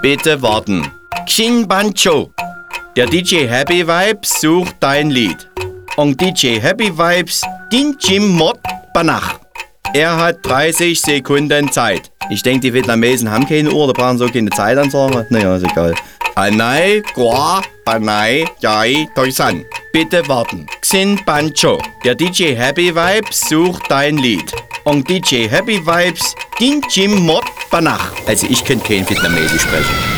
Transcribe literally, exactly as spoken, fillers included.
Bitte warten. Xin Bancho. Der D J Happy Vibes sucht dein Lied. Und D J Happy Vibes, din Jim Mod Banach. Er hat dreißig Sekunden Zeit. Ich denke, die Vietnamesen haben keine Uhr, da brauchen so keine Zeitansage. Naja, ist egal. Anai, Gua, Banai, Jai, Toisan. Bitte warten. Xin Bancho. Der D J Happy Vibes sucht dein Lied. Und D J Happy Vibes, din Jim Mod Banach. Also ich könnte kein Vietnamesisch sprechen.